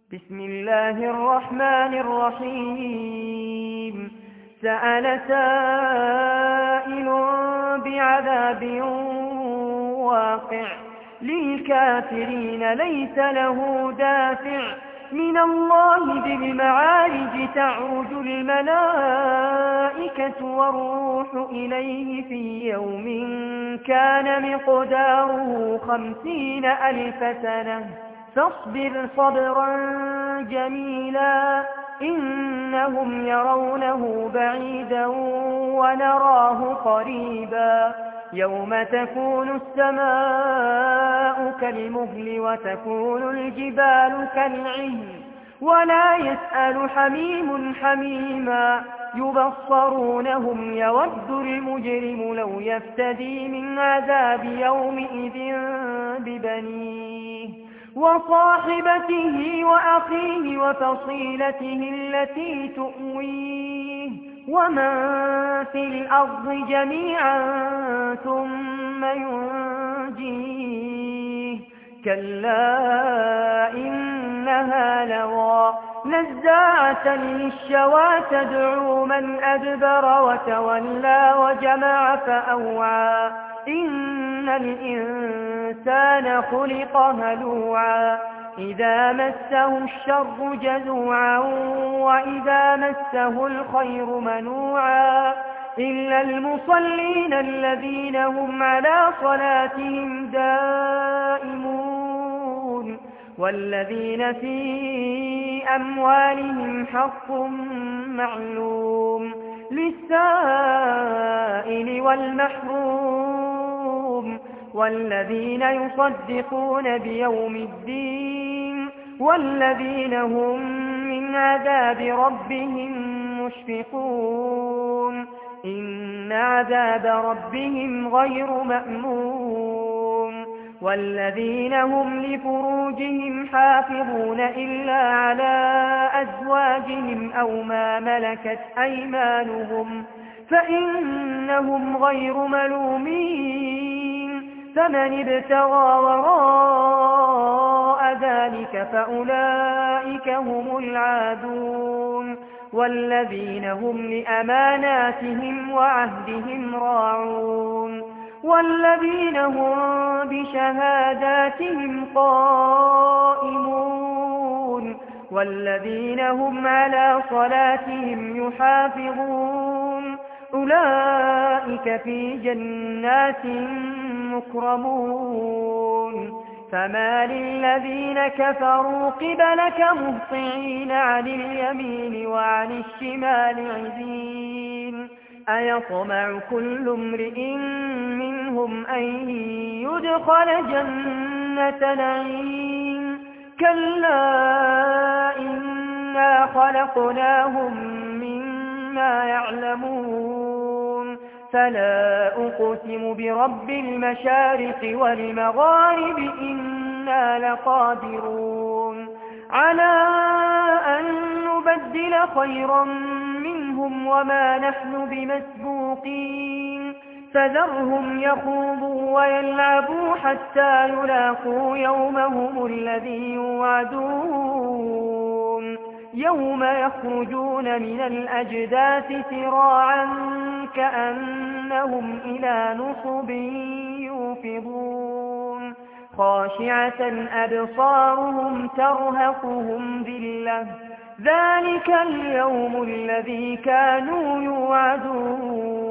بسم الله الرحمن الرحيم سأل سائل بعذاب واقع للكافرين ليس له دافع من الله ذي المعارج تعرج الملائكة والروح إليه في يوم كان مقداره 50,000 سنة فاصبر صبرا جميلا إنهم يرونه بعيدا ونراه قريبا يوم تكون السماء كالمهل وتكون الجبال كالعهن ولا يسأل حميم حميما يبصرونهم يود المجرم لو يفتدي من عذاب يومئذ ببنيه وصاحبته وأخيه وفصيلته التي تؤويه ومن في الأرض جميعا ثم ينجيه كلا إنها لظى نزاعة للشوى تدعو من أدبر وتولى وجمع فأوعى إن الإنسان خلق هلوعا إذا مسه الشر جزوعا وإذا مسه الخير منوعا إلا المصلين الذين هم على صلاتهم دائمون والذين في أموالهم حق معلوم للسائل والمحروم والذين يصدقون بيوم الدين والذين هم من عذاب ربهم مشفقون إن عذاب ربهم غير مأمون والذين هم لفروجهم حافظون إلا على أزواجهم أو ما ملكت أيمانهم فإنهم غير ملومين فمن ابتغى وراء ذلك فأولئك هم العادون والذين هم لأماناتهم وعهدهم راعون والذين هم بشهاداتهم قائمون والذين هم على صلاتهم يحافظون أولئك في جنات مكرمون فما للذين كفروا قبلك مهطعين عن اليمين وعن الشمال عزين أيطمع كل امرئ منهم أن يدخل جنة نعيم كلا إنا خلقناهم مما يعلمون فلا أقسم برب المشارق والمغارب إنا لقادرون على أن نبدل خيرا منهم وما نحن بمسبوقين فذرهم يخوضوا ويلعبوا حتى يلاقوا يومهم الذي يوعدون يوم يخرجون من الأجداث سراعا كأنهم إلى نصب يوفضون خاشعة أبصارهم ترهقهم ذلة ذلك اليوم الذي كانوا يوعدون